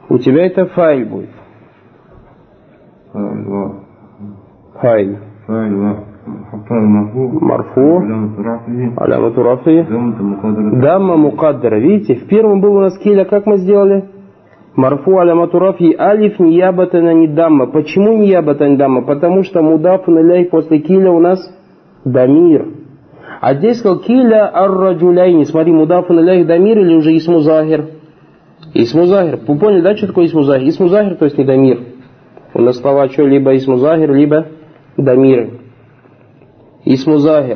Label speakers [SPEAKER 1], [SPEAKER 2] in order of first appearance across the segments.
[SPEAKER 1] У тебя это файль будет. Файль. Марфу. Алямату рафи. Дамма мукаддара. Видите, в первом был у нас киля, как мы сделали? Марфу алямату рафи алиф ниябатан ани дамма. Почему ниябатан ани дамма? Потому что мудафун иляй после киля у нас дамир. А здесь сказал киля ар-раджуляйни. Смотри, мудафун иляй дамир или уже исму захир? Исму захир. Вы поняли, да, что такое исму захир? Исму захир, то есть не дамир. У нас слова что, либо исму захир, либо дамиры. Исму захир.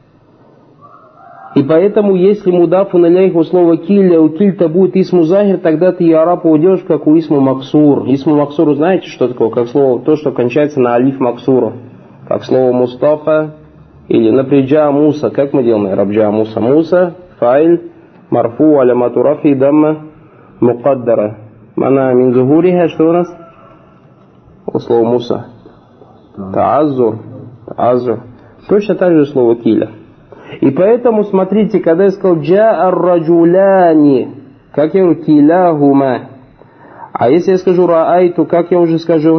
[SPEAKER 1] И поэтому, если мудафун иляйх у слова киля, у кильта будет исму захир, тогда ты яраб уйдешь, как у исму максур. Исму максур, знаете, что такое? Как слово, то, что кончается на алиф максуру. Как слово Мустафа или например джа Муса. Как мы делаем? Рабджа Муса. Муса, файль, марфу, алямату рафи, дамма, мукаддара. Мана мин зухуриха, что у нас? У слова Муса. Таазур. Таазур. Точно так же слово киля. И поэтому, смотрите, когда я сказал джа ар-раджуляни, как я говорю, киляхума. А если я скажу раайту, как я уже скажу?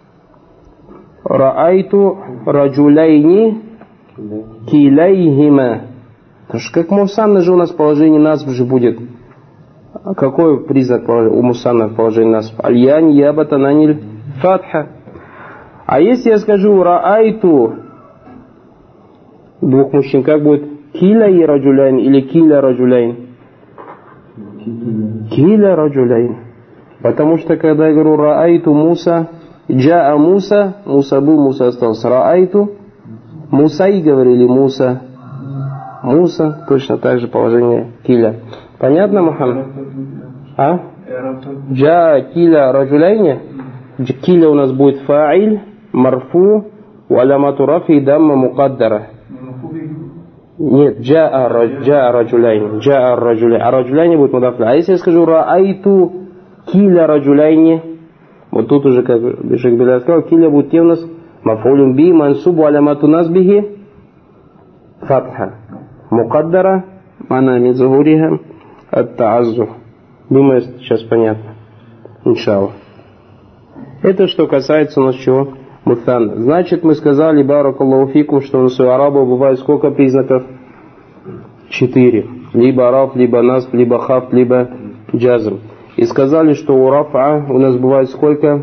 [SPEAKER 1] Раайту раджуляйни киляйхима. Потому что как мусанна же у нас положение насб же будет. А какой признак у мусанна положение насб? Аль-ян ябатан аниль фатха. А если я скажу раайту двух мужчин, как будет? Киля и раджуляйн или киля раджуляйн? Киля раджуляйн. Потому что когда я говорю раайту Муса, джаа Муса, Муса был, Муса остался. Раайту Мусай говорили Муса. Муса, точно так же положение киля. Понятно, Мухаммад? А? Джаа киля раджуляйни. Киля у нас будет фаиль, марфу, валямату рафи, дамма мукаддара. Нет, джаа раджуляйни. Джаа раджуляйни. А раджуляйни будет мудафля. А если я скажу раайту киля раджуляйни, вот тут уже, как Шейх Беляс сказал, киля будет у нас мафулюм би, мансубу алямату насбихи, фатха. Мукаддара, мана мин зухуриха, ат-тааззур. Думаю, сейчас понятно. Иншаллах. Это что касается у нас чего? Мутанна. Значит, мы сказали, баракаллаху фикум, что у нас у арабов бывает сколько признаков? 4. Либо раф, либо насб, либо хаф, либо джазм. И сказали, что у рафа у нас бывает сколько?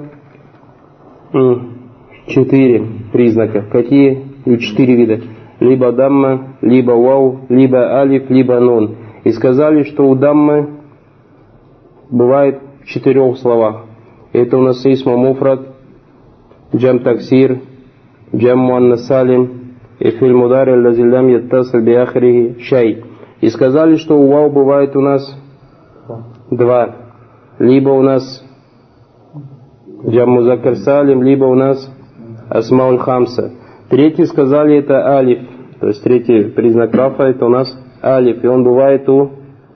[SPEAKER 1] 4 признака. Какие? 4 вида. Либо дамма, либо вау, либо алиф, либо нун. И сказали, что у даммы бывает в 4 словах. Это у нас исма муфрад, джам таксир, джам муаннас салим, и филь мудари аллази лам яттасиль би ахрихи шай. И сказали, что у вау бывает у нас 2. Либо у нас джам музаккар салим, либо у нас асмауль хамса. Третий сказали это алиф. То есть третий признак рафа это у нас алиф. И он бывает у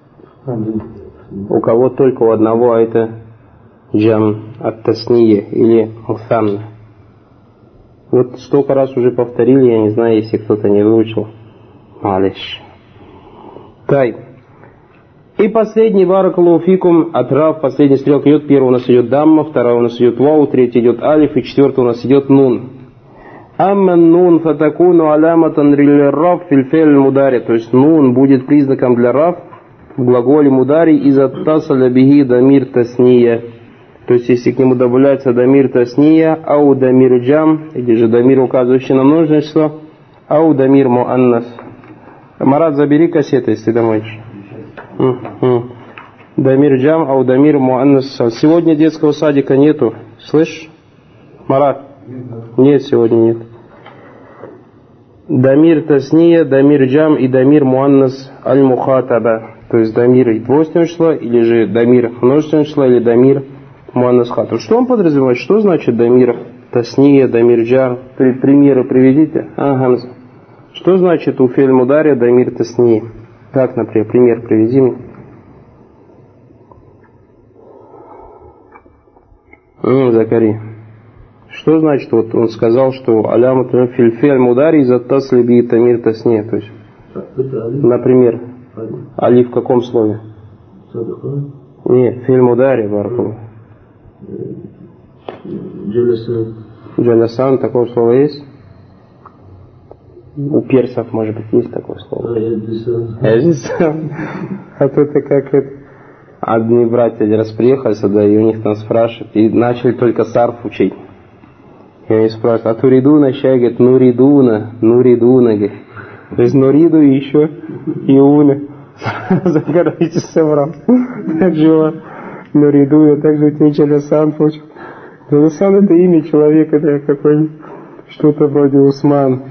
[SPEAKER 1] кого только у одного, а это джам ат-тасния или мусанна. Вот столько раз уже повторили, я не знаю, если кто-то не выучил. Малиш. Тай. И последний баракаллаху фикум от рав, последний стрелка идет. Первый у нас идет дамма, второй у нас идет вау, третий идет алиф, и четвертый у нас идет нун. Амман нун фатакуну аляматан риль-раф филь-фель мудари. То есть нун будет признаком для раф в глаголе мудари из-за тасаля биги дамир тасния. То есть если к нему добавляется дамир тасния, ау дамир джам, или же дамир, указывающий на множественное число, ау дамир муаннас. Марат, забери кассеты, если домой идешь. Дамир джам, ау дамир муаннас. Сегодня детского садика нету. Слышь, Марат? Нет, сегодня нет. Дамир тасния, дамир джам и дамир муаннас аль-мухатаба. То есть дамир двойственного числа, или же дамир множественного числа, или дамир муаннас хатаб. Что он подразумевает? Что значит дамир тасния, дамир джам? Примеры приведите. Гамза. Что значит у фель мудари дамир тасния? Так, например, пример приведи мне. Закари. Что значит, вот он сказал, что алямат фильфель мудари из аттасли би тамир тасния, то есть, например, алиф в каком слове? Нет, филь мудари, баракаллаху. Джаласан, такое слово есть? У персов, может быть, есть такое слово. Эджисан. А то это как это. Одни братья один раз приехали сюда, и у них там спрашивают, и начали только сарф учить. И они спрашивают, а туридуна, щай, говорит, нуридуна, говорит. То есть нуриду и еще и уна. Загорайте собрал. Так же нуридуна, так же у тебя Джаласан получил. Джаласан это имя человека, да, какой-нибудь, что-то вроде Усман.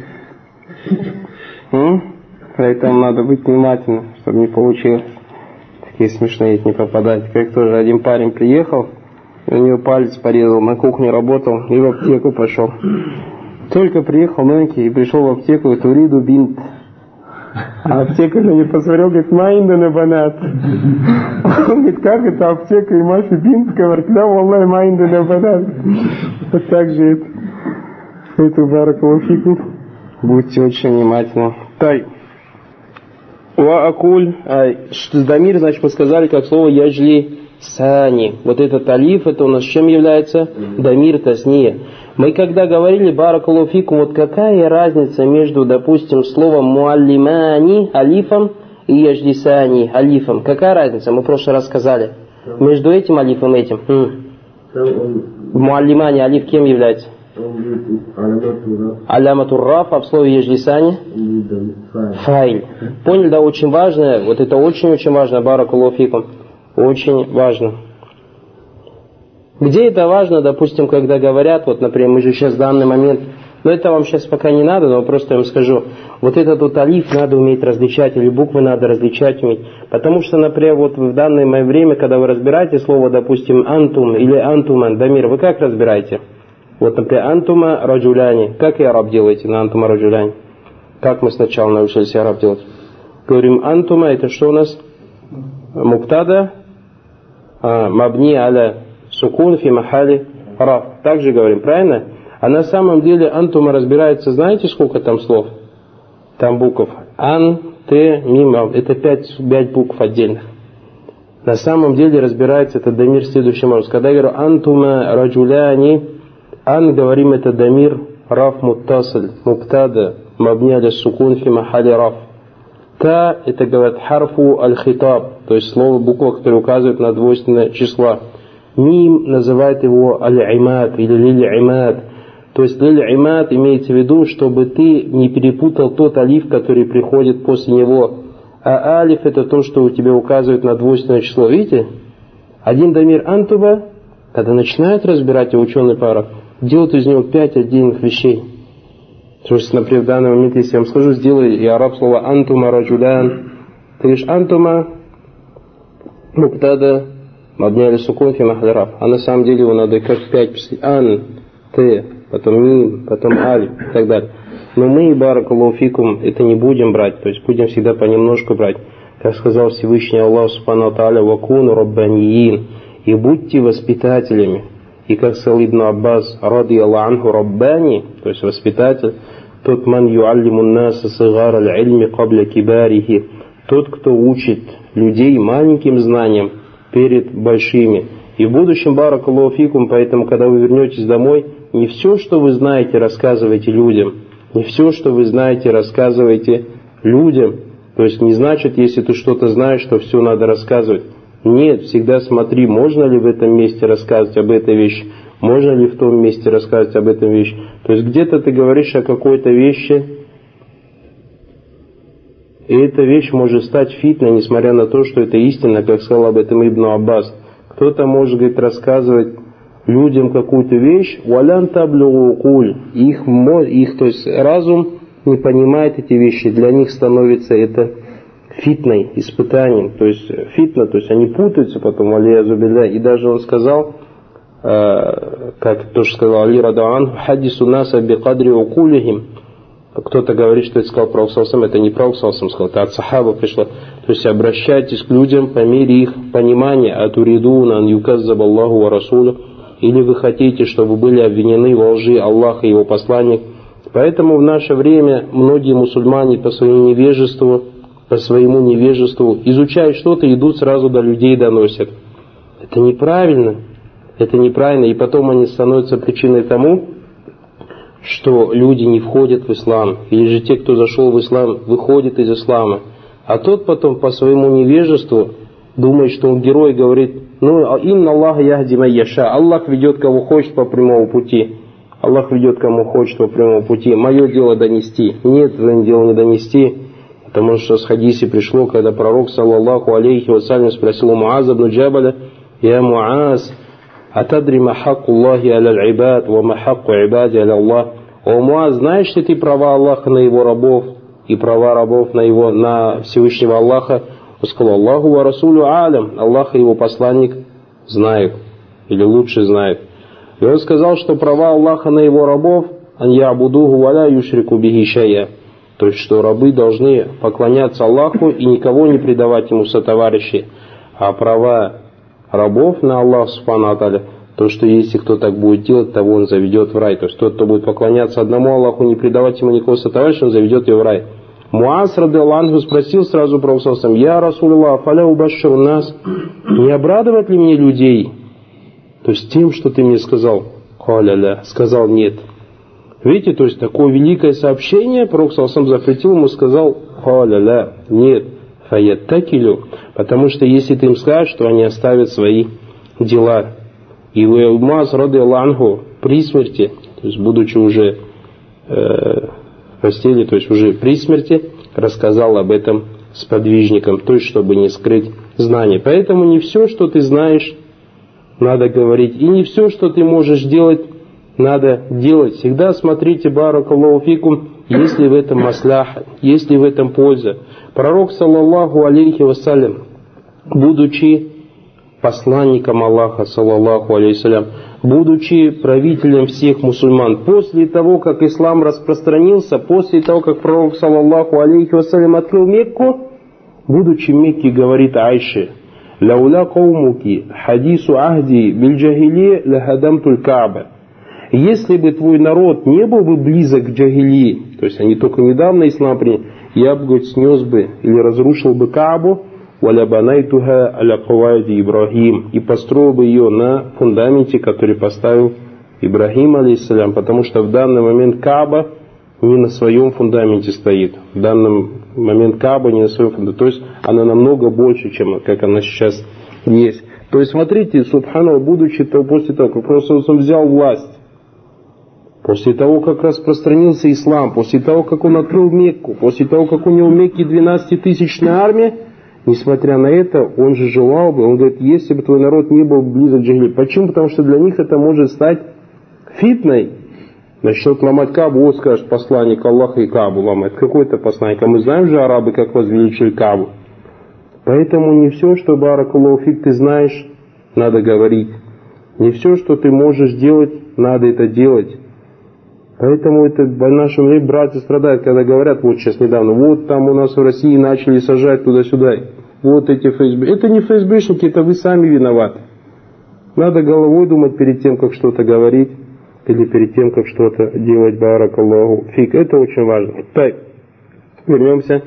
[SPEAKER 1] Поэтому надо быть внимательным, чтобы не получилось. Такие смешные не попадать. Как тоже один парень приехал, у него палец порезал, на кухне работал и в аптеку пошел. Только приехал маленький и пришел в аптеку, и туриду бинт. А аптекарь на него посмотрел, говорит, майнда на банат. Он говорит, как это аптека и Маша бинт? Говорит, да, валлай, майнда на банат. Вот так же это баракалуфику. Будьте очень внимательны. Тай. Уа-акуль. Дамир, значит, мы сказали, как слово яжли сани. Вот этот алиф, это у нас чем является? Дамир тасния. Мы когда говорили баракалуфику, вот какая разница между, допустим, словом муаллимани алифом и яжлисани алифом? Какая разница? Мы в прошлый раз сказали. Между этим алифом и этим. Муаллимани алиф кем является? Аляматур раф, а в слове яжлисани? Файль. Поняли, да, очень важно. Вот это очень-очень важно, баракалуфикум. Очень важно. Где это важно, допустим, когда говорят, вот, например, мы же сейчас в данный момент, но это вам сейчас пока не надо, но просто я вам скажу, вот этот вот алиф надо уметь различать, или буквы надо различать уметь. Потому что, например, вот в данное время, когда вы разбираете слово, допустим, антум или антуман, дамир, вы как разбираете? Вот, например, антума раджуляни. Как и араб делаете на антума раджуляни? Как мы сначала научились араб делать? Говорим, антума, это что у нас? Муктада, мабни аля сукун фи махали раф. Так же говорим, правильно? А на самом деле антума разбирается, знаете, сколько там слов? Там букв. Ан, те, мим, это 5 букв отдельных. На самом деле разбирается этот дамир следующим образом. Когда я говорю антума раджуляни, ан, говорим, это дамир раф муттасиль, муктада, мабни аля сукун фи махали раф. Та, это, говорят, харфу аль-хитаб, то есть слово, буква, которая указывает на двойственное число. Мим называет его аль-имад или лиль-имад. То есть лиль-имад имеется в виду, чтобы ты не перепутал тот алиф, который приходит после него. А алиф это то, что у тебя указывает на двойственное число. Видите? Один дамир антуба, когда начинают разбирать его ученые пара, делают из него 5 отдельных вещей. То есть, например, в данный момент, если я вам скажу, сделай и араб слово антума раджулян, ты говоришь антума муктада мабни аля сукун фи махали раф. А на самом деле его надо как 5 писать. Ан, ты, потом мим, потом аль и так далее. Но мы, баракалуфикум, это не будем брать, то есть будем всегда понемножку брать. Как сказал Всевышний Аллах Субхану Тааля, вакуну раббаниин, и будьте воспитателями. И как сказал Ибн Аббас, ради Аллаху анху раббани, то есть воспитатель, тот ман юаллиму наса сигар аль-ильми кабля кибарихи, тот, кто учит людей маленьким знаниям перед большими. И в будущем, баракалуфикум, поэтому, когда вы вернетесь домой, не все, что вы знаете, рассказывайте людям. Не все, что вы знаете, рассказывайте людям. То есть не значит, если ты что-то знаешь, что все надо рассказывать. Нет, всегда смотри, можно ли в этом месте рассказывать об этой вещи, можно ли в том месте рассказывать об этой вещи. То есть где-то ты говоришь о какой-то вещи, и эта вещь может стать фитной, несмотря на то, что это истина, как сказал об этом Ибн Аббас. Кто-то может, говорит, рассказывать людям какую-то вещь, валян таблюгу куль, их, то есть разум не понимает эти вещи, для них становится это фитной, испытанием, то есть фитна, то есть они путаются потом, алиязубилля, и даже он сказал, как тоже сказал Али Радуан, хадису наса бикадри укулихим. Кто-то говорит, что это сказал Пророк саллаллаху алейхи ва саллям, это не Пророк саллаллаху алейхи ва саллям сказал, это от сахаба пришло. То есть обращайтесь к людям по мере их понимания, атуридуна ан юказзаб Аллаху ва расулю, или вы хотите, чтобы были обвинены во лжи Аллах и его посланник. Поэтому в наше время многие мусульмане по своему невежеству изучают что-то, идут сразу до людей доносят. Это неправильно. Это неправильно, и потом они становятся причиной тому, что люди не входят в ислам. Или же те, кто зашел в ислам, выходят из ислама. А тот потом по своему невежеству думает, что он герой, говорит: ну, инна Аллаха яхди ман яша. Аллах ведет кого хочет по прямому пути. Аллах ведет кому хочет по прямому пути. Мое дело донести. Нет, твое дело не донести. Потому что с хадисе пришло, когда пророк, саллаллаху алейхи вассалям, спросил у Муаза ибн Джабаля: я Муаз, атадри ма хакку Аллахи аля аль-ибад, ва ма хакку ибади аля Аллах. О Муаз, знаешь ли ты права Аллаха на его рабов и права рабов на Всевышнего Аллаха? Он сказал: Аллаху ва расулю алям. Аллах и его посланник знают, или лучше знают. И он сказал, что права Аллаха на его рабов: ан я'будуху ва ла юшрику бихи шай'а. То есть, что рабы должны поклоняться Аллаху и никого не предавать ему сотоварищей. А права рабов на Аллах субхану ва тааля, то, что если кто так будет делать, того он заведет в рай. То есть тот, кто будет поклоняться одному Аллаху, не предавать ему никакого сотоварища, он заведет его в рай. Муаз радиллаху анху спросил сразу про Пророка: я Расулуллах, фаля убашширу нас, не обрадовать ли мне людей? То есть тем, что ты мне сказал. Халя, сказал нет. Видите, то есть такое великое сообщение Пророк запретил ему, сказал: халя, нет. Фаяттакилю, потому что если ты им скажешь, что они оставят свои дела. И Муаз радиллаху анху при смерти, то есть будучи уже в постели, то есть уже при смерти, рассказал об этом сподвижникам, то есть чтобы не скрыть знания. Поэтому не все, что ты знаешь, надо говорить, и не все, что ты можешь делать, надо делать. Всегда смотрите, баракаллаху фикум, есть ли в этом масляха, есть ли в этом польза. Пророк, саллаллаху алейхи вассалям, будучи посланником Аллаха, саллаллаху алейхи, будучи правителем всех мусульман, после того, как ислам распространился, после того, как пророк, саллаллаху алейхи вассалям, открыл Мекку, будучи в Мекке, говорит Айше: «Лауля каумуки хадису ахди биль-джахили лахадамтуль Кааба». Если бы твой народ не был бы близок к джахилии, то есть они только недавно ислам приняли, я бы, говорит, снес бы или разрушил бы Каабу, валябанайтуха аля кавайди Ибрахим, и построил бы ее на фундаменте, который поставил Ибрахим, алейхиссалям, потому что в данный момент Кааба не на своем фундаменте стоит. В данный момент Кааба не на своем фундаменте. То есть она намного больше, чем как она сейчас есть. То есть смотрите, субханаллах, будучи после того, как Пророк взял власть, после того, как распространился ислам, после того, как он открыл Мекку, после того, как у него в Мекке 12-тысячная армия, несмотря на это, он же желал бы, он говорит: если бы твой народ не был близок к джахилии. Почему? Потому что для них это может стать фитной. Начнут ломать Каабу, вот скажет посланник Аллаха и Каабу ломает. Какой-то посланник? А мы знаем же, арабы, как возвеличили Каабу. Поэтому не все, что, баракаллаху фик, ты знаешь, надо говорить. Не все, что ты можешь делать, надо это делать. Поэтому это в нашем мире братья страдают, когда говорят, вот сейчас недавно, вот там у нас в России начали сажать туда-сюда. Вот эти ФСБ. Это не ФСБшники, это вы сами виноваты. Надо головой думать перед тем, как что-то говорить, или перед тем, как что-то делать, баракаллаху фик. Это очень важно. Так, вернемся.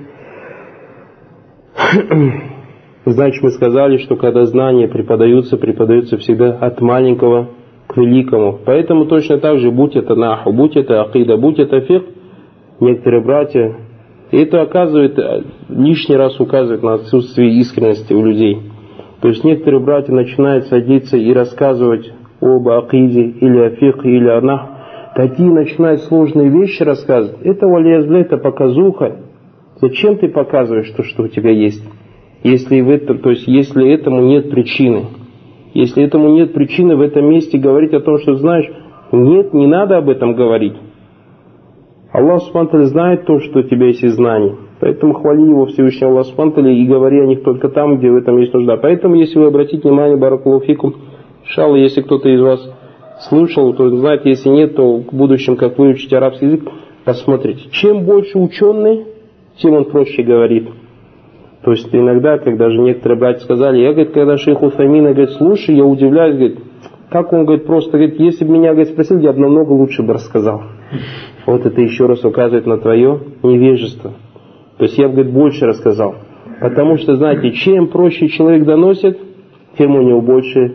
[SPEAKER 1] Значит, мы сказали, что когда знания преподаются всегда от маленького к великому. Поэтому точно так же, будь это наху, будь это акида, будь это фикх, некоторые братья, и это оказывает, лишний раз указывает на отсутствие искренности у людей. То есть некоторые братья начинают садиться и рассказывать об акиде, или о фикхе, или о наху. Такие начинают сложные вещи рассказывать. Это валиязбля, это показуха. Зачем ты показываешь то, что у тебя есть? Если этому нет причины. Если этому нет причины в этом месте говорить о том, что знаешь, нет, не надо об этом говорить. Аллах субхану ва тааля знает то, что у тебя есть из знаний. Поэтому хвали его Всевышний Аллах субхану ва тааля и говори о них только там, где в этом есть нужда. Поэтому, если вы обратите внимание, баракаллаху фикум, иншаллах, если кто-то из вас слушал, то знаете, если нет, то в будущем, как выучить арабский язык, посмотрите. Чем больше ученый, тем он проще говорит. То есть иногда, когда же некоторые братья сказали, я, говорит, когда шейх Уфаймина, говорит, слушай, я удивляюсь, говорит, как он, говорит, просто, говорит, если бы меня, говорит, спросили, я бы намного лучше бы рассказал. Вот это еще раз указывает на твое невежество. То есть я бы, говорит, больше рассказал. Потому что, знаете, чем проще человек доносит, тем у него больше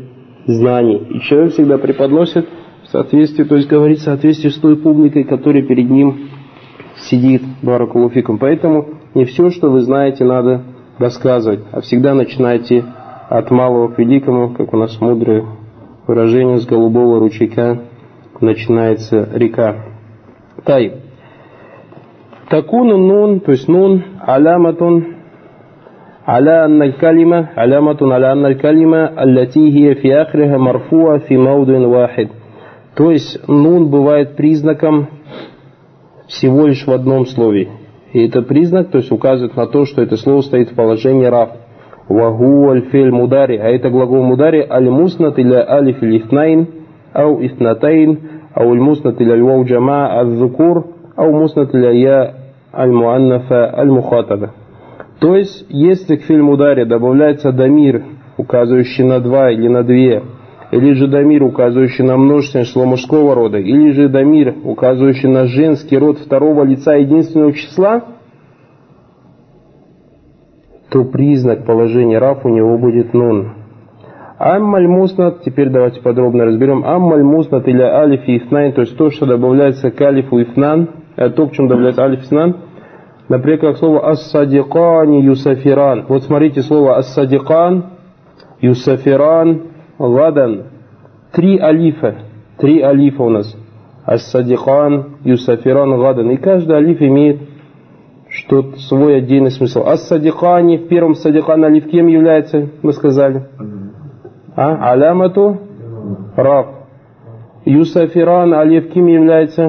[SPEAKER 1] знаний. И человек всегда преподносит в соответствии, то есть говорит в соответствии с той публикой, которая перед ним сидит, баракаллаху фикум. Поэтому не все, что вы знаете, надо рассказывать, а всегда начинайте от малого к великому, как у нас мудрое выражение, с голубого ручейка начинается река. Тай. Такуну нун, то есть нун, аляматун, على أن الكلمة علامة على أن الكلمة التي هي في آخرها مرفوعة في موضع واحد. То есть нун бывает признаком всего лишь в одном слове. И это признак, то есть указывает на то, что это слово стоит в положении раф. Ваху аль-филь мудари, а это глагол мудари аль-муснат иля алиф иль-ифнайн, ау ифнатайн, ау аль-муснат иля аль-вау джама аль-зукур, ау муснат иля я аль-муаннафа аль-мухатаба. То есть, если к фильму ударе добавляется дамир, указывающий на два или на две, или же дамир, указывающий на множественное число мужского рода, или же дамир, указывающий на женский род второго лица единственного числа, то признак положения раф у него будет нун. Аммаль муснат, теперь давайте подробно разберем. Аммаль муснат или алиф и ифнайн, то есть то, что добавляется к алифу ифнан, то, к чему добавляется алиф и ифнан. Например, как слово «ас-садикани юсафиран». Вот смотрите слово «ас-садикан юсафиран гадан». Три алифа у нас. «Ас-садикан юсафиран гадан». И каждый алиф имеет что-то свой отдельный смысл. «Ас-садикани», в первом «садикан» алиф кем является, мы сказали? Алямату раф. «Юсафиран» алиф кем является?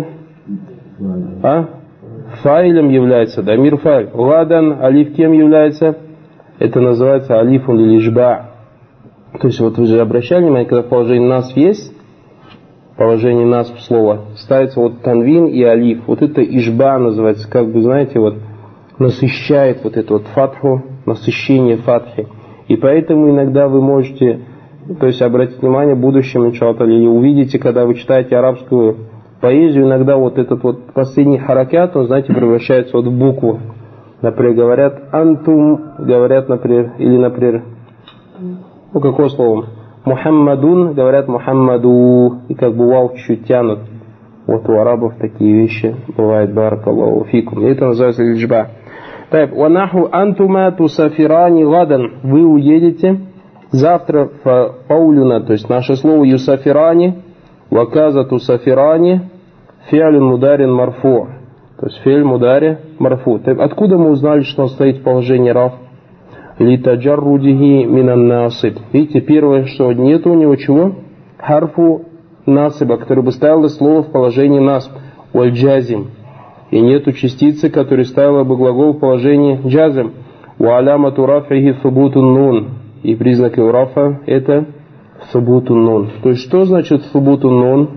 [SPEAKER 1] Файлем является, дамир файль. Ладан, алиф кем является? Это называется алифун лилишба. То есть вот вы же обращали внимание, когда в положении нас есть, положение нас слова, ставится вот танвин и алиф. Вот это ишба называется, как бы, знаете, вот насыщает вот эту вот фатху, насыщение фатхи. И поэтому иногда вы можете, то есть обратить внимание в будущем, иншаллах, или увидите, когда вы читаете арабскую поэзию, иногда вот этот вот последний харакят, он, знаете, превращается вот в букву. Например, говорят антум, говорят, например, или, например, ну, какое слово? Мухаммадун, говорят Мухаммаду, и как бы вау чуть-чуть тянут. Вот у арабов такие вещи бывают, баракаллаху фикум. И это называется лиджба. Так, ванаху антума тусафирани гадан. Вы уедете завтра в паулюна, то есть наше слово юсафирани, ваказа тусафирани, фиалин мударин марфу. То есть фиаль мудари марфу. Так, откуда мы узнали, что он стоит в положении раф? Литаджаррудихи минан насиб. Видите, первое, что нет у него чего? Харфу насиба, который бы ставил слово в положении насб. Валь джазим. И нету частицы, которая ставила бы глагол в положении джазим. Ва алямату рафихи субутун нун. И признак его рафа это субутун нун. То есть что значит субутун нун?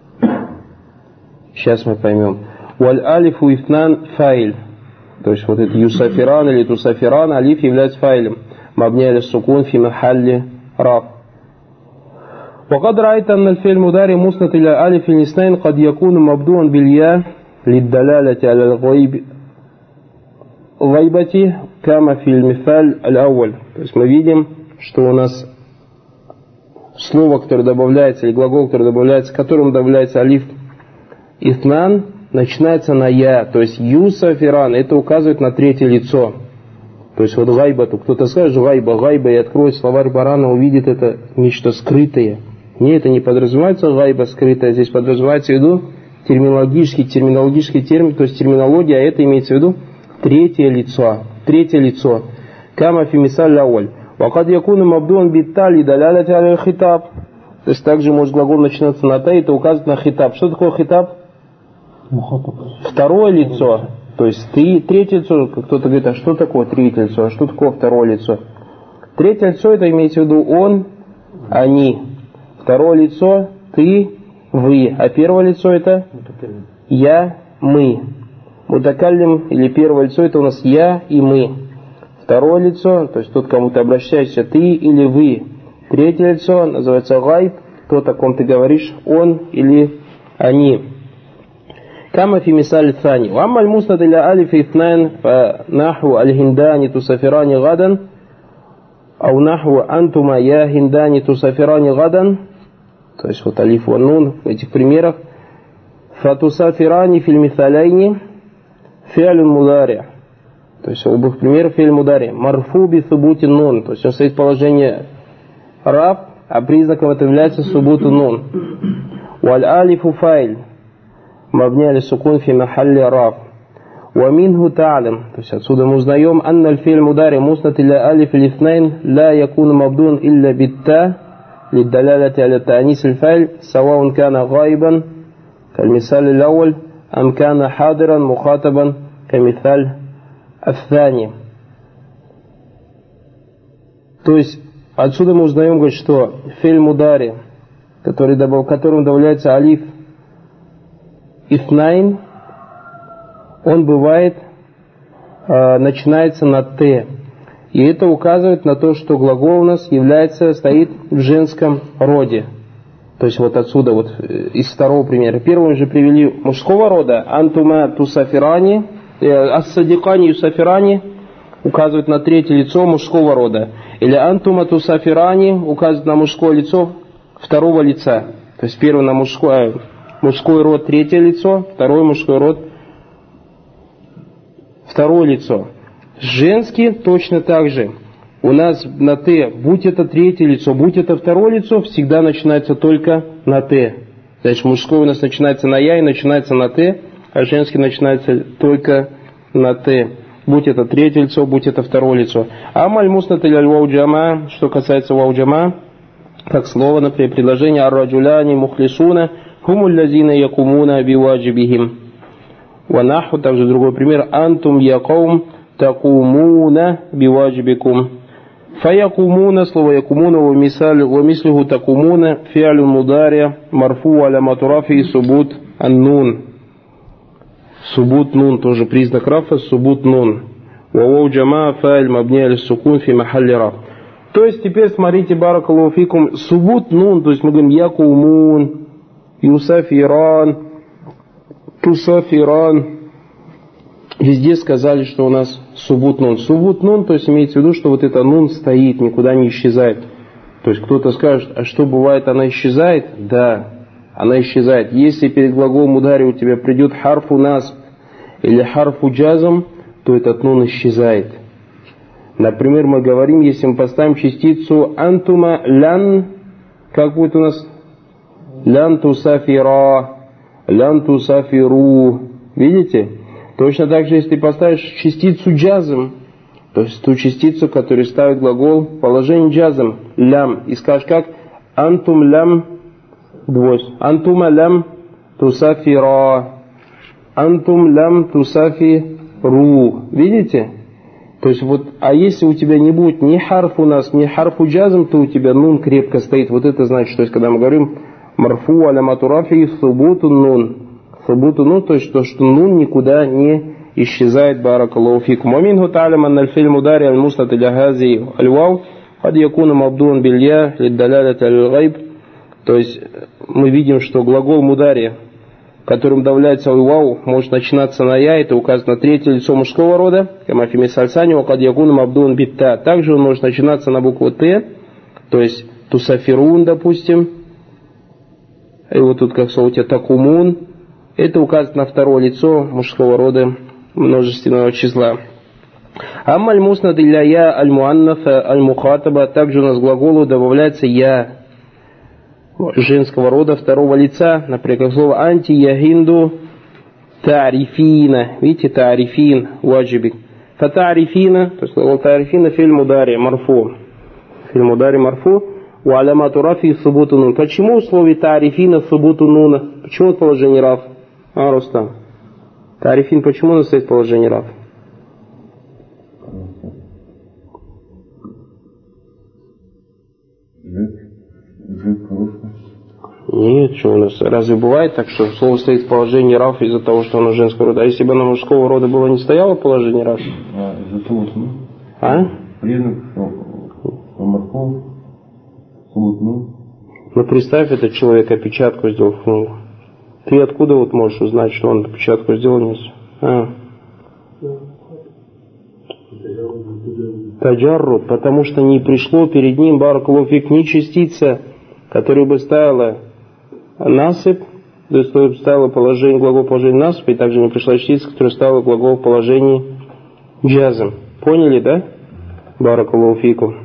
[SPEAKER 1] Сейчас мы поймем. Валь алифу ифнан фаиль. То есть вот это юсафиран или тусафиран, алиф является файлем. Мабни аля сукун фи махалли раф. وقد رأيت أن الفعل المضارع مسند إلى ألف الاثنين قد يكون مبدوءا بالياء للدلالة على الغيبة كما في المثال الأول. То есть мы видим, что у нас слово, которое добавляется, или глагол, который добавляется, к которому добавляется алиф итнан, начинается на я, то есть юсафиран, это указывает на третье лицо. То есть вот гайбату, кто-то скажет гайба, и откроет словарь Барана, увидит это нечто скрытое. Не, это не подразумевается гайба скрытая, здесь подразумевается в виду терминологический термин, то есть терминология, а это имеется в виду третье лицо. Кама фи мисаль лауль. Вакад якуну мабдуан биттали далялати аля хитаб. То есть также может глагол начинаться на та, и это указывает на хитаб. Что такое хитаб? Второе лицо. То есть третье лицо, кто-то говорит, а что такое третье лицо, а что такое второе лицо? Третье лицо это имеется в виду он, они. Второе лицо ты, вы. А первое лицо это я, мы. Мутакаллим или первое лицо это у нас я и мы. Второе лицо, то есть тот, к кому ты обращаешься, ты или вы. Третье лицо называется гайб, тот, о ком ты говоришь, он или они. كما في مثال الثاني وأما المسند إلى ألف اثنان فنحو الهندان تسافران غدا Аунаху антума я хиндани тусафирани гадан. То есть вот алиф ва нун в этих примерах. Фатусафирани филь мисаляйни фиалюн мудари. То есть в обоих примерах фиаль мудари. Марфу би субути нун. То есть он стоит в положении раф, а признаком это является субуту нун. Валь алифу файль. Мабни али сукун фи махалли раф. ومنه تعلم. То есть отсюда мы узнаем أن الفعل المضارع مسند إلى ألف الاثنين لا يكون مبدون إلا بالتاء للدلالة على تأنيث الفعل سواء كان غائبا كالمثال الأول أم كان حاضرا مخاطبا كمثال الثاني. То есть отсюда мы узнаем, говорит, что фи'ль мудари, которым добавляется алиф итнайн, он бывает, начинается на «т». И это указывает на то, что глагол у нас стоит в женском роде. То есть вот отсюда, вот из второго примера. Первый мы же привели мужского рода. Антума тусафирани, ас-садикани юсафирани указывает на третье лицо мужского рода. Или антума тусафирани указывает на мужское лицо второго лица. То есть первый на мужской род третье лицо, второй мужской род второе лицо. Женский точно так же. У нас на «т», будь это третье лицо, будь это второе лицо, всегда начинается только на «т». Значит, мужской у нас начинается на «я» и начинается на «т», а женский начинается только на «т». Будь это третье лицо, будь это второе лицо. Амаль муснат иль вау-джама, что касается вау-джама, как слово, например, предложение ар-раджуляни мухлисуна хумуль лазина якумуна биваджибихим. Ванаху, также другой пример, антум якаум такумуна биваджибикум. Фаякумуна, слово якумуна, вамислиху такумуна, фиалю мудария, марфу алямату рафи, субут ан-нун. Субут нун, тоже признак рафа, субут нун. Вавау джама фа'иль мабни аль сукун фи махалли раф. То есть теперь смотрите, баракаллаху фикум, субут нун, то есть мы говорим якумун, юсафиран, тусафиран. Везде сказали, что у нас субут нун. Субут нун, то есть имеется в виду, что вот это нун стоит, никуда не исчезает. То есть кто-то скажет, а что бывает, она исчезает? Да, она исчезает. Если перед глаголом мудари у тебя придет харфу насб или харфу джазм, то этот нун исчезает. Например, мы говорим, если мы поставим частицу антума лян, как будет у нас? Лян тусафира, лян тусафиру. Видите? Точно так же, если ты поставишь частицу джазм, то есть ту частицу, которая ставит глагол положение джазм, лям, и скажешь как? Антум лям, двойство. Антума лям тусафира, антум лям тусафиру. Видите? То есть вот, а если у тебя не будет ни харфу нас, ни харфу джазм, то у тебя нун крепко стоит. Вот это значит, то есть когда мы говорим марфу алямату рафи субуту нун. Субуту нун, то есть то, что нун никуда не исчезает, баракаллаху фикум. Аминху та'алям анна аль-филь мудари аль-муснат иля хази аль-вау кад якуну мабдуан биль-я лид-далялати аль-гайб. То есть мы видим, что глагол мудари, которым добавляется аль-вау, может начинаться на я, это указано на третье лицо мужского рода, камафими сальсани, кад якуну мабдуан бит-та. Также он может начинаться на букву т, то есть тусафирун, допустим. И вот тут как слово такумун. Это указывает на второе лицо мужского рода множественного числа. Аммаль муснад илля я аль-муаннафа аль-мухатаба. Также у нас к глаголу добавляется я женского рода второго лица. Например, как слово анти яхинду тарифина. Видите, тарифин ваджибик. Фатарифина, то есть глагол тарифина фи'ль мудари марфу. Фи'ль мудари марфу. У алямату рафи субуту нун. Почему в слове тарифина субуту нуна? Почему положение раф? Рустам. Тарифин, почему он стоит в положении раф? Нет, что у нас? Разве бывает так, что слово стоит в положении раф из-за того, что оно женского рода? А если бы оно мужского рода было, не стояло в положении раф?
[SPEAKER 2] Из-за того, что...
[SPEAKER 1] А?
[SPEAKER 2] Признак, что морского,
[SPEAKER 1] Ну представь, этот человек опечатку сделал. Ты откуда вот можешь узнать, что он опечатку сделал? таджарруд, потому что не пришло перед ним баракаллаху фик ни частица, которая бы ставила насып, то есть ставила положение, глагол положения насып, и также не пришла частица, которая ставила глагол положения джазм. Поняли, да? Баракаллаху фику.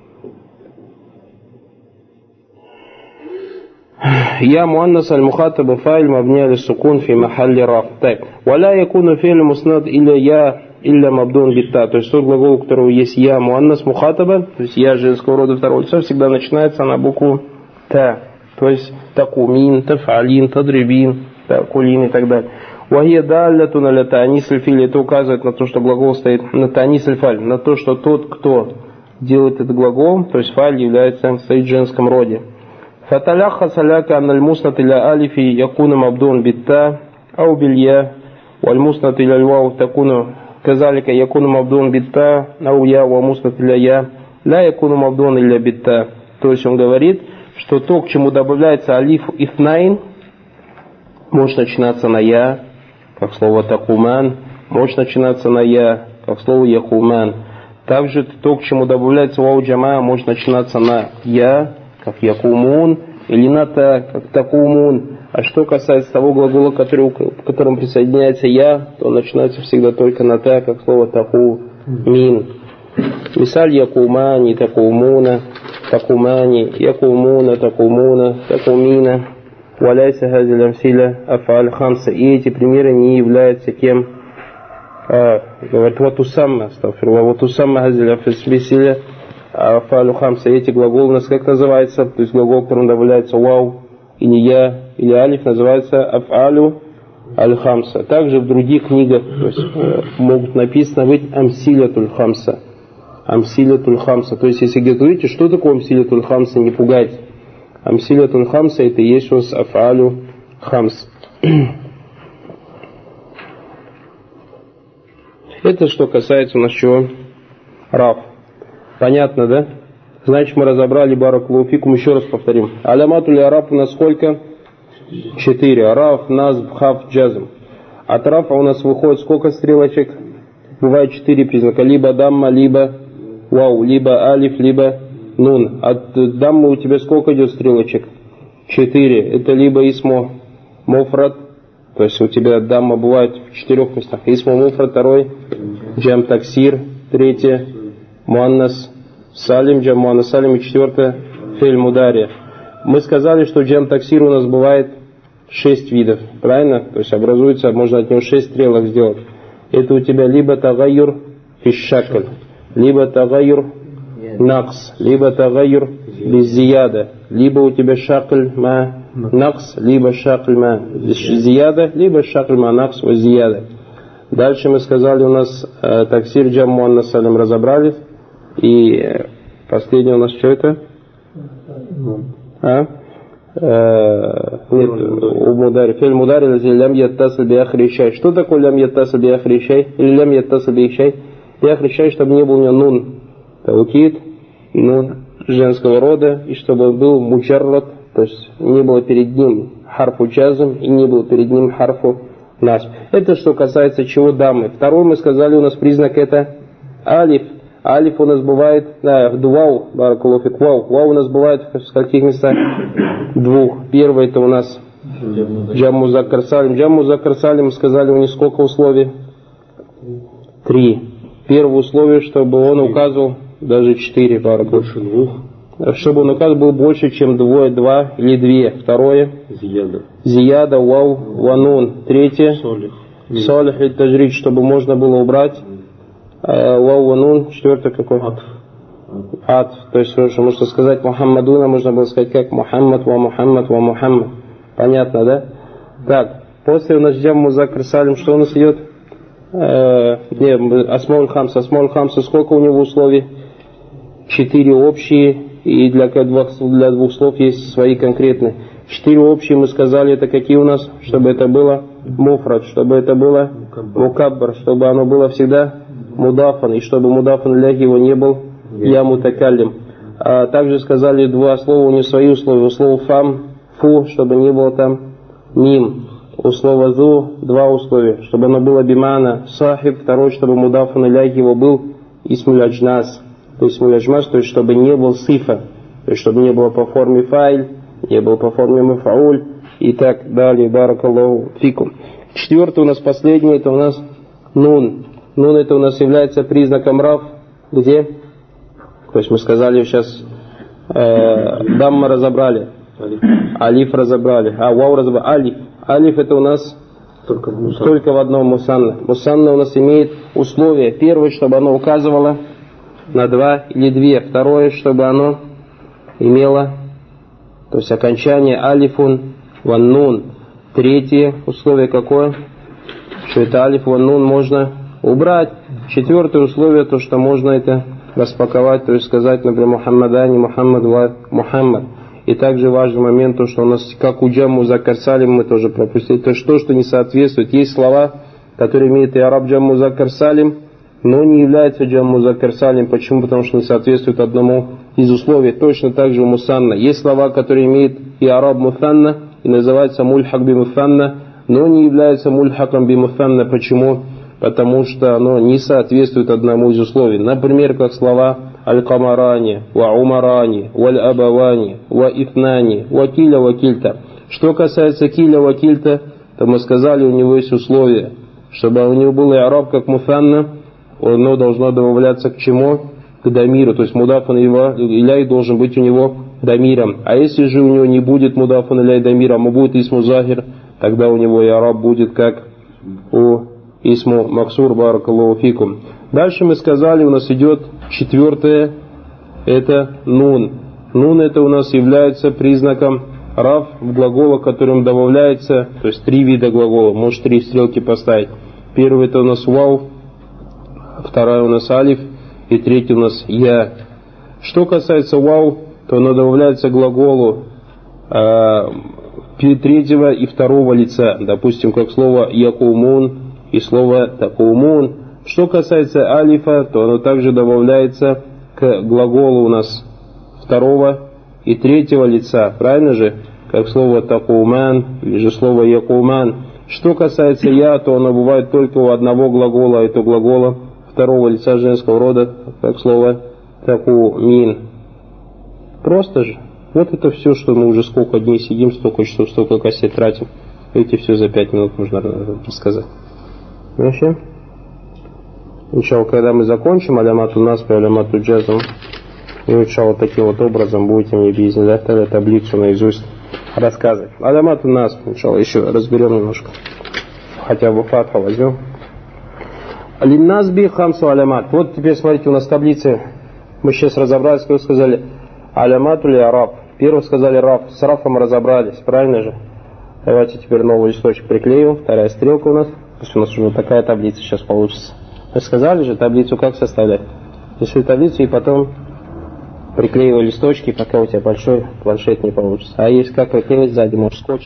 [SPEAKER 1] Я муаннас аль-мухатаба фаиль мабни аль-сукун фи махалли раф. Так. Валя якуну фи'ль муснад илля я илля мабдун битта. То есть тот глагол, у которого есть я муаннас мухатаба, то есть я женского рода второго лица, всегда начинается на букву та. То есть такумин, тафалин, тадрибин, такулин и так далее. Вахия даллятун аля таанис аль-филь. Это указывает на то, что глагол стоит на таанис аль-фаль, на то, что тот, кто делает этот глагол, то есть фаль является, стоит в женском роде. فتلخص لك أن المسند إلى ألف يكون مبدون بالتاء أو بالياء والمسند إلى الواو تكون كذلك يكون مبدون بالتاء أو ياء ومسند إلى ياء لا يكون مبدون إلا بالتاء. То есть он говорит, что то, к чему добавляется алиф ифнайн, может начинаться на я, как слово такуман, может начинаться на я, как слово якуман. Также то, к чему добавляется вау джама, может начинаться на я, как якумун, или на та, как такумун. А что касается того глагола, к которому присоединяется я, то он начинается всегда только на та, как слово таку мин. Мисаль якумани, такумуна, такумани, якумуна, такумуна, такумина. Валяйся хазиль амсиля афаль хамса. И эти примеры не являются кем? Говорит, вот усамма, вот усамма хазиль афаль афалю хамса. Эти глаголы у нас как называется? То есть глагол, которым добавляется вау, или я, или алиф, называется афалю аль-хамса. Также в других книгах, то есть, могут написано быть амсилятуль хамса. Амсилятуль хамса. То есть, если где-то видите, что такое амсилятуль хамса, не пугайте. Амсилятуль хамса это и есть у нас афалю хамс. Это что касается у нас чего? Раф. Понятно, да? Значит, мы разобрали баракаллаху фикум, еще раз повторим. Аляматуль араб у нас сколько? 4. Араф, назб, хаф, джазм. От рафа у нас выходит сколько стрелочек? Бывает 4 признака. Либо дамма, либо вау, либо алиф, либо нун. От даммы у тебя сколько идет стрелочек? 4. Это либо исмо муфрад, то есть у тебя дамма бывает в 4 местах. Исмо муфрад, 2. Джам таксир, 3. Муаннас салим, джам муаннас салим, и 4 фе'ль мудари. Мы сказали, что джам таксир у нас бывает 6 видов, правильно? То есть образуется, можно от него 6 стрелок сделать. Это у тебя либо тагайюр фишшакль, либо тагайюр накс, либо тагайюр беззияда, либо у тебя шакль ма накс, либо шакль ма зияда, либо шакль ма накс ва зияда. Дальше мы сказали, у нас таксир джам муаннас салим разобрали. И последнее у нас что это? Нет, у мудари. Фель мудари лям яттасл биахри шай. Что такое лям яттасл биахри шай? Или лям яттасл биахри шай? Биахри шай, чтобы не был у него нун таукид, нун женского рода, и чтобы был муджаррад, то есть не было перед ним харфу джазм и не было перед ним харфу насб. Это что касается чего дамы. Второй мы сказали, у нас признак это алиф. Алиф у нас бывает, вау, баракаллаху фик, вау у нас бывает в каких местах? 2. Первое это у нас джам музаккар салим. Джам музаккар салим, мы сказали, у них сколько условий? 3. Первое условие, чтобы он указывал, даже 4, баракаллаху. Больше 2. Чтобы он указывал, был больше, чем 2 или 2. Второе? Зияда, вау, ванун. 3. Салих и таджрид, чтобы можно было убрать вау, ванун. 4 какой? Атф. То есть, можно сказать Мухаммадуна, можно было сказать как Мухаммад, ва Мухаммад, ва Мухаммад. Понятно, да? Так, после у нас джам музаккар салим, что у нас идет? Асмауль хамса. Асмауль хамса, сколько у него условий? 4 общие, и для 2 слов есть свои конкретные. 4 общие мы сказали, это какие у нас? Чтобы это было муфрад, чтобы это было мукаббар, чтобы оно было всегда мудафан, и чтобы мудафан ляхи его не был я мутакаллим. А также сказали 2 слова, у них свои условия. У слова фам, фу, чтобы не было там мим. У слова зу 2 условия, чтобы оно было бимана сахиб. 2, чтобы мудафан ляхи его был исмуль аджнас. то есть муляджмаш, то есть чтобы не был сифа, то есть чтобы не было по форме файль, не было по форме мафауль и так далее. Баракаллаху фикум. Четвертый у нас последний, это у нас нун. Нун это у нас является признаком раф. Где? То есть мы сказали сейчас дамма разобрали, алиф разобрали, вау разобрали, алиф. Алиф это у нас только в одном мусанна. Мусанна у нас имеет условия. Первое, чтобы оно указывало на два или две. Второе, чтобы оно имело, то есть окончание алифун ван нун. Третье условие какое? Что это алиф ван нун можно убрать. Четвертое условие, то что можно это распаковать, то есть сказать, например, Мухаммадани, Мухаммад ва Мухаммад. И также важный момент, то, что у нас, как у джам музаккар салим, мы тоже пропустили, то, что не соответствует. Есть слова, которые имеют и араб джам музаккар салим, но не являются джам музаккар салим. Почему? Потому что не соответствуют одному из условий. Точно так же у мусанна. Есть слова, которые имеют и араб муфанна, и называются мульхак би муфанна, но не являются мульхаком би муфанна. Почему? Потому что оно не соответствует одному из условий. Например, как слова аль-камарани, ва-умарани, валь-абавани, ва-ифнани, ва-киля, ва-кильта. Что касается киля, ва-кильта, то мы сказали, у него есть условия. Чтобы у него был и араб как муфанна, оно должно добавляться к чему? К дамиру. То есть мудафан иляй должен быть у него дамиром. А если же у него не будет мудафан иляй дамиром, а будет исму захир, тогда у него и араб будет как у исму максур баракаллаху фикум. Дальше мы сказали, у нас идет четвертое, это нун. Нун это у нас является признаком раф в глаголах, которым добавляется, то есть три вида глагола, может три стрелки поставить. Первый это у нас вау, вторая у нас алиф и третий у нас я. Что касается вау, то оно добавляется к глаголу третьего и второго лица, допустим, как слово якумун и слово такумун. Что касается алифа, то оно также добавляется к глаголу у нас второго и третьего лица, правильно же? Как слово такуман или же слово якуман. Что касается я, то оно бывает только у одного глагола, это глагола второго лица женского рода, как слово такумин. Просто же. Вот это все, что мы уже сколько дней сидим, столько часов, столько кассет тратим. Эти все за 5 минут можно рассказать. Вообще? Иншалла, когда мы закончим алямату насби, алямату джазм, и иншалла таким вот образом будете мне бизнес, тогда таблицу наизусть рассказывать. Алямату насби, иншалла, еще разберем немножко. Хотя бы фатха возьмем. Линнасби хамсу алямат. Вот теперь смотрите, у нас таблицы. Мы сейчас разобрались, как сказали, алямату ли араб. Первый сказали раф, с рафом разобрались, правильно же? Давайте теперь новый листочек приклеим, вторая стрелка у нас. То есть у нас уже такая таблица сейчас получится. Мы сказали же таблицу как составлять. Пиши таблицу и потом приклеивай листочки, пока у тебя большой планшет не получится. А если как приклеивать сзади, можешь скотч.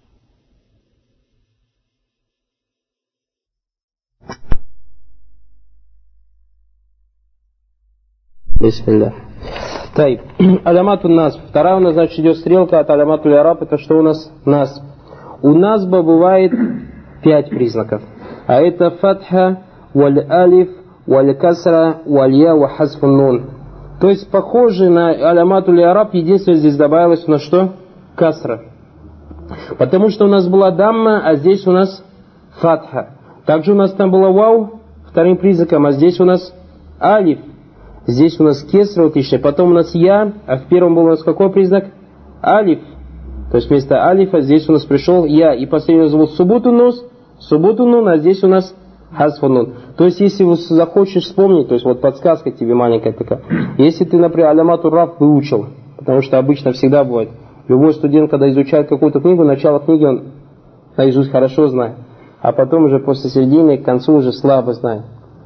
[SPEAKER 1] Бисмилля. Тайб. Алямату нас. Вторая у нас, значит, идет стрелка от алямату араб. Это что у нас? Нас. У насба бывает 5 признаков. А это фатха, валь-алиф, валь-касра, валь-я, ва-хазфун нун. То есть похоже на алямату араб, единственное здесь добавилось у нас что? Касра. Потому что у нас была дамма, а здесь у нас фатха. Также у нас там было вау вторым признаком, а здесь у нас алиф. Здесь у нас кесра утычная, потом у нас я, а в первом был у нас какой признак? Алиф. То есть вместо алифа здесь у нас пришел я. И последний у нас был субутунун, а здесь у нас хазфунун. То есть если захочешь вспомнить, то есть вот подсказка тебе маленькая такая. Если ты, например, алямату раф выучил, потому что обычно всегда бывает, любой студент, когда изучает какую-то книгу, начало книги он наизусть хорошо знает, а потом уже после середины к концу уже слабо знает.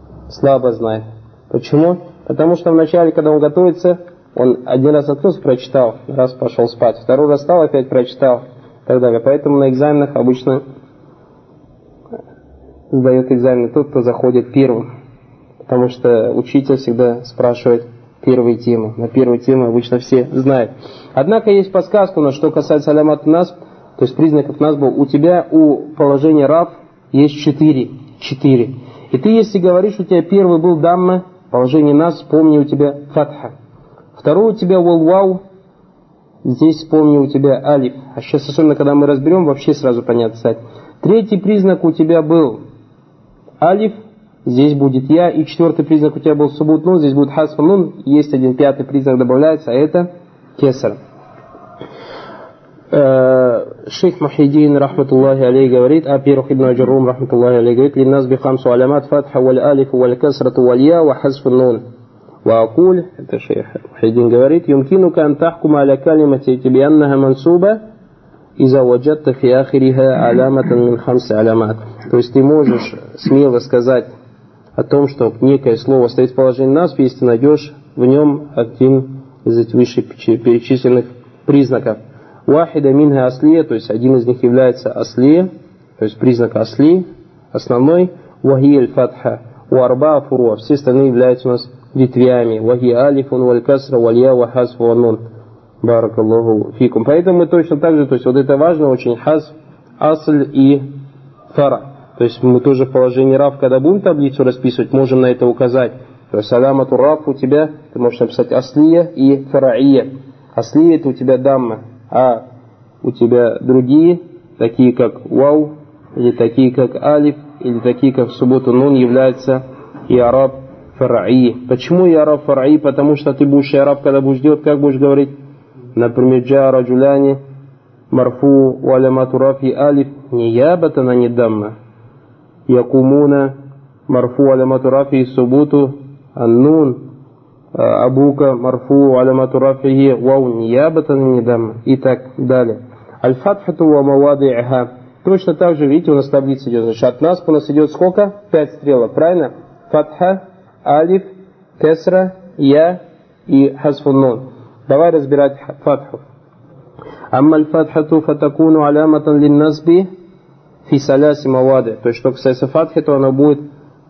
[SPEAKER 1] Почему? Потому что вначале, когда он готовится, он один раз открылся, прочитал, раз пошел спать, второй раз встал, опять прочитал, и так далее. Поэтому на экзаменах обычно сдает экзамен тот, кто заходит первым. Потому что учитель всегда спрашивает первые темы. На первые темы обычно все знают. Однако есть подсказка у нас, что касается алямат насб, то есть признаков насба. У тебя у положения раф есть 4. И ты, если говоришь, у тебя первый был дамма, положение нас, вспомни у тебя фатха. Второе у тебя вау, здесь вспомни у тебя алиф. А сейчас, особенно когда мы разберем, вообще сразу понятно стать. Третий признак у тебя был алиф, здесь будет я. И четвертый признак у тебя был субут нун, здесь будет хасф нун. Есть один пятый признак добавляется, а это кесар. Шейх Мухиддин, рахматуллахи алейхи, говорит, первых Ибн Аджуррум, рахматуллахи алейхи, говорит, «Линнас би хамсу алямат фатха валь алифу валь касрату валь я ва хазфу нун». Ваакуль, это шейх Мухиддин говорит, «Юмкинука ан тахкума аля калимати тибианнаха мансуба иза ваджатта фи ахириха аляматан мин хамси алямат». То есть ты можешь смело сказать о том, что некое слово стоит в положении насб, если ты найдешь в нем один из этих вышеперечисленных признаков. Вахида минха аслия, то есть один из них является аслия, то есть признак асли, основной, вахи аль-фатха, уарба фуруа, все остальные являются у нас ветвями, вахи алифун валь касра валь я ва хазфу ван нун. Баракаллаху фикум. Поэтому мы точно так же, то есть вот это важно очень, хазф, асль и фара. То есть мы тоже в положении рав, когда будем таблицу расписывать, можем на это указать. То есть алямату рав у тебя, ты можешь написать аслия и фараия. Аслия это у тебя дамма. А у тебя другие, такие как вау, или такие как алиф, или такие как субботу нун, являются иараб фараи. Почему иараб фараи? Потому что ты будешь иараб, когда будешь делать, как будешь говорить? Например, джа раджуляни, марфу, уалямату рафи алиф, ниябатан, а не дамма. Якумуна, марфу, алямату рафи, субботу, аннун. Абука, марфу, алямату рафихи, вау, ниябатан, нидам, и так далее. Аль-фатхату ва мавади'ха. Точно так же, видите, у нас таблица идет. Значит, от нас у нас идет сколько? 5 стрелок, правильно? Фатха, алиф, кесра, я и хазфун нун. Давай разбирать фатху. Амма аль-фатхату фатакуну аляматан лин-назби фи саляси мавади. То есть, что касается фатхи, то она будет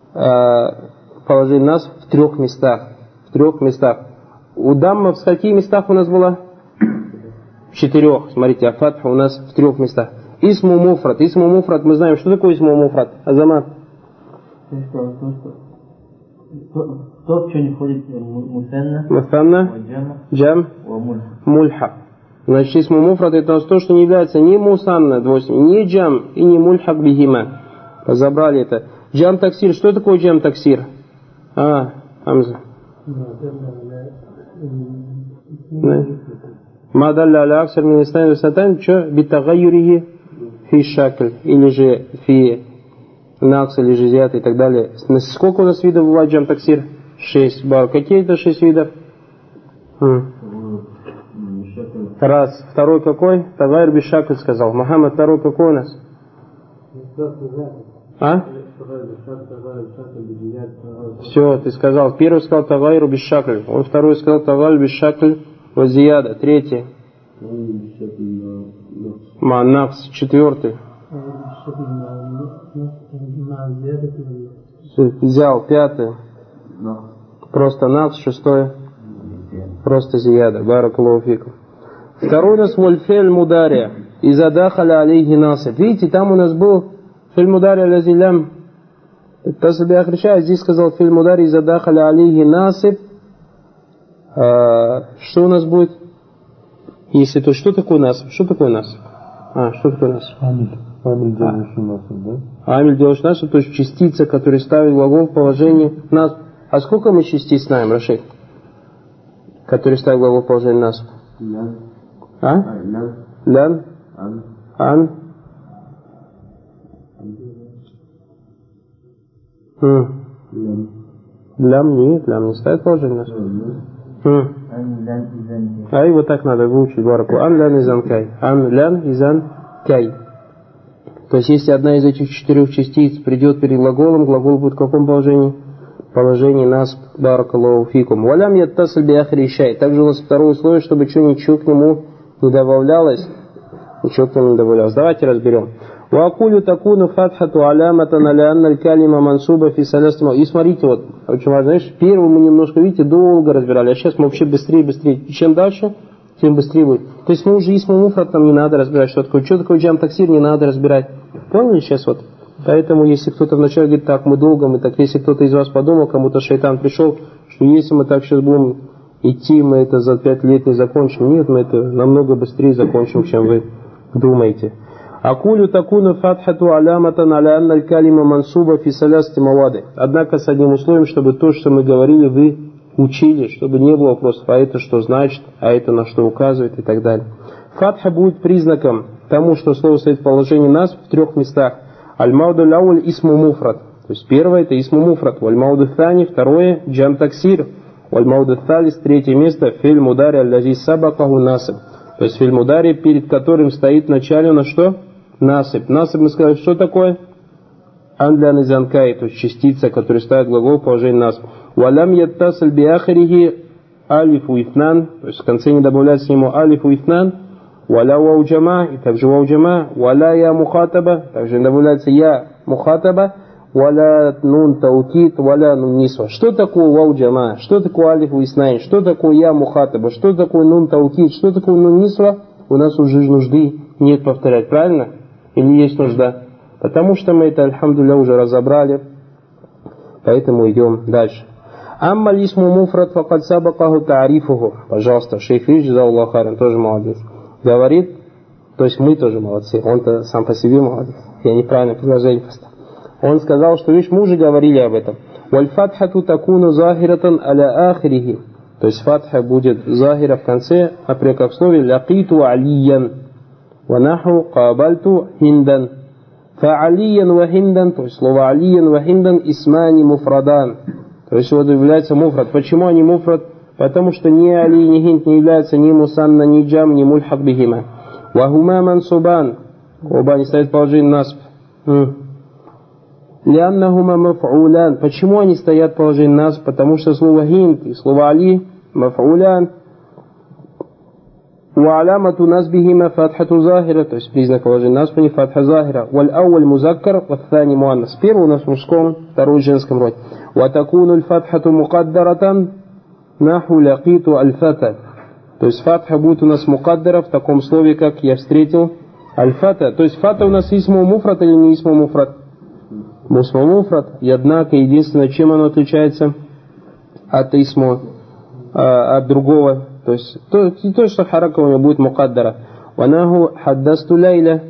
[SPEAKER 1] положить нас в 3 местах. В 3 местах. У дамма в каких местах у нас была? В 4. Смотрите, а фатха у нас в 3 местах. Исму муфрат. Исму муфрат, мы знаем, что такое исму муфрат. Азамат.
[SPEAKER 3] То, в что не входит мусанна,
[SPEAKER 1] джам, мульхак. Значит, исму муфрат это то, что не является ни мусанна, ни джам и ни мульхак бихима. Разобрали это. Джам таксир. Что такое джам таксир? Хамза. Мадалля аля аксар мин иснаин висатайн, что битагайюрихи фи шакль, или же фи накс, или же зият и так далее. Сколько у нас видов бывает джам таксир? 6. Какие это 6 видов? Раз. Второй какой? Тагайр би шакль сказал. Мухаммад, второй какой у нас? Все, ты сказал. Первый сказал тагайру без шакль. Он второй сказал тагайру без шакль вазияда. Третий. Манакс. Четвертый. Взял. Пятый. Просто накс. Шестой. Просто зияда. Баракаллаху фикум. Второй у нас вольфель мудария. Иза дахаля алейхи насиб. Видите, там у нас был филь мудария лазилям. Здесь сказал филь мудари задахаля алейхи насиб. Что у нас будет? Если то, что такое насиб? Что такое насиб? Что такое насиб?
[SPEAKER 2] Амиль делаешь насиб, да?
[SPEAKER 1] Амиль делаешь насиб, то есть частица, которая ставит глагол в положении насиб. А сколько мы частиц знаем, Рашид? Который ставит глагол в положении насиб? Лян. Ан. Лям нет, лям не ставит положение насиб. Ай, вот так надо выучить бараку. Ан лян изан кай. Ан лян изан кай. То есть, если одна из этих 4 частиц придет перед глаголом, глагол будет в каком положении? Положение насб, баракаллаху фикум. Валям яттасль би ахри шай. Также у нас второе условие, чтобы ничего к нему не добавлялось. Ничего к нему не добавлялось. Давайте разберем. Вакулю такуну фатхату аляматан алянна аль-калима мансуба фи салястима. И смотрите, вот, очень важно, знаешь, первый мы немножко, видите, долго разбирали, а сейчас мы вообще быстрее. И чем дальше, тем быстрее будет. То есть мы уже исму муфрат нам не надо разбирать, что такое джам таксир, не надо разбирать. Поняли сейчас вот? Поэтому, если кто-то вначале говорит, так, мы долго, если кто-то из вас подумал, кому-то шайтан пришел, что если мы так сейчас будем идти, мы это за 5 лет не закончим. Нет, мы это намного быстрее закончим, чем вы думаете. Акулю такуну фатхату аляматан аля анна аль-калима мансуба фи салясти мавады. Однако с одним условием, чтобы то, что мы говорили, вы учили, чтобы не было вопросов, а это что значит, а это на что указывает и так далее. Фатха будет признаком тому, что слово стоит в положении нас в 3 местах. Аль-мауду ляуль исму муфрат. То есть первое это исму муфрат. Валь-мауду thani, второе джам таксир. Валь-мауду тhalис, 3 место филь мудари аль-лази сабакаху насиб. То есть филь мудари, перед которым стоит в начале на что? Насиб. Насиб мы сказали, что такое? Андля низанкай, то есть частица, которая ставит глагол в положении насиб. Валям яттасаль биахрихи алифу ифнан. То есть в конце не добавляется к нему алифу ифнан. Валя вау джама, и также вау джама. Валя я мухатаба, также не добавляется я мухатаба. Валя нун таукит, валя нун нисва. Что такое вау джама? Что такое алифу ифнан? Что такое я мухатаба? Что такое нун таукит? Что такое нун нисва? У нас уже нужды нет повторять, правильно? Или есть нужда? Потому что мы это, альхамдулилля, уже разобрали. Поэтому идем дальше. Амма лисму муфрат факад сабакаху та'арифуху. Пожалуйста, шейх Рич, зааллаху хайран, тоже молодец. Говорит, то есть мы тоже молодцы. Он-то сам по себе молодец. Я неправильно предложение поставил. Он сказал, что видишь, мы уже говорили об этом. Валь фатхату такуну захиратан аля ахрихи. То есть фатха будет захира в конце, например, как в слове лакиту алиян. Ванаху кабальту хиндан. Фа'алиян ва хиндан, то есть слово алиян ва хиндан исмани муфрадан. То есть вот является муфрад. Почему они муфрад? Потому что ни али, ни хинд не являются ни мусанна, ни джам, ни мульхак бихима. Вахума мансубан. Оба они стоят в положении насб. Лианнахума маф'улян. Почему они стоят в положении насб? Потому что слово хинд и слово али маф'улян. Ва'алямату насбихима фатхату захира. То есть признак положения насб не фатха захира. Валь ауаль музаккар, ваthani муаннас. Первый у нас в мужском, второй в женском роде. Ватакуну аль-фатхату мукаддаратан. Наху лякиту аль-фата. То есть фатха будет у нас мукаддара в таком слове, как я встретил аль-фата. То есть фата у нас исму муфрат или не исму муфрат? Исму муфрат. И однако единственное, чем оно отличается от исму, от другого. То есть то, что харака у него будет мукаддара. Ванаху хаддасту лайля.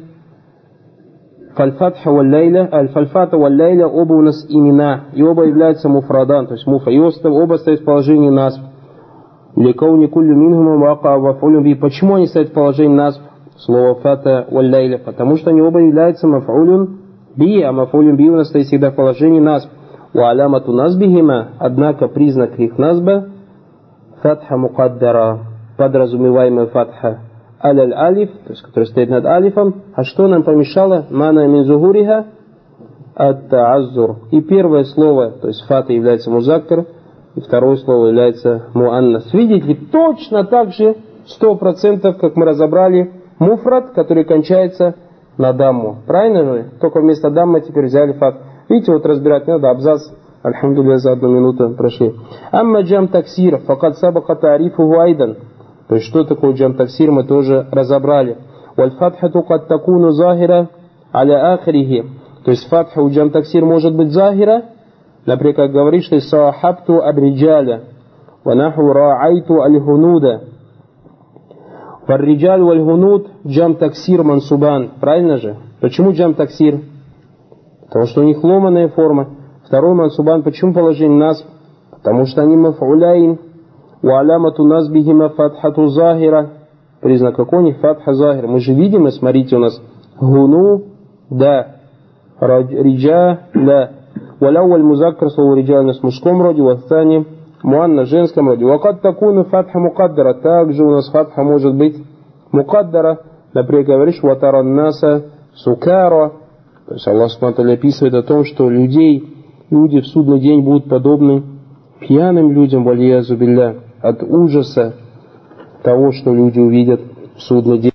[SPEAKER 1] Фальфатха валлайля, аль-фальфата валлайля, оба у нас имена, и оба являются муфрадан, то есть муфа, и оба стоят в положении насб. Ликауни куллю минхума вака вафулю би. Почему они стоят в положении насб? Слово фата валлайля, потому что они оба являются мафулюн би, а мафулюн би у нас стоит всегда в положении насб. Ва алямату насбихима, однако признак их насба фатха мукаддара, подразумеваемая фатха. Аль-алиф, то есть который стоит над алифом. А что нам помешало? Мана мин зухуриха ат-та'аззур. И первое слово, то есть фата является музаккар, и второе слово является муаннас. Видите, точно так же 100%, как мы разобрали муфрат, который кончается на дамму. Правильно же? Только вместо дамма теперь взяли фат. Видите, вот разбирать надо, абзац, альхамдулилля, за 1 минуту прошли. Амма джам таксир, факад сабака та'арифуху айдан. То есть, что такое джам таксир, мы тоже разобрали. Валь-фатхату кад такуну захира аля ахрихи. То есть, фатха у джам таксир может быть захира. Например, как говоришь, что сахабту абриджаля. Ванаху ра'айту аль-хунуда. Валь-риджаль валь-хунуд джам таксир мансубан. Правильно же? Почему джам таксир? Потому что у них ломаная форма. Второй мансубан. Почему положение насб? Потому что они маф'уляйн. Ва'алямату насбихима фатхату захира. Признак какой у них? Фатха захира. Мы же видим, и смотрите, у нас гуну, да, риджа, да. Валяуаль музаккар, слово риджа у нас в мужском роде, ваthani муанна в женском роде. Вакад такуну фатха мукаддара. Также у нас фатха может быть мукаддара. Например, говоришь, ватаран наса сукара. То есть Аллах Субхану ва Тааля описывает о том, что люди в судный день будут подобны пьяным людям, валиязу билля, от ужаса того, что люди увидят в судный день.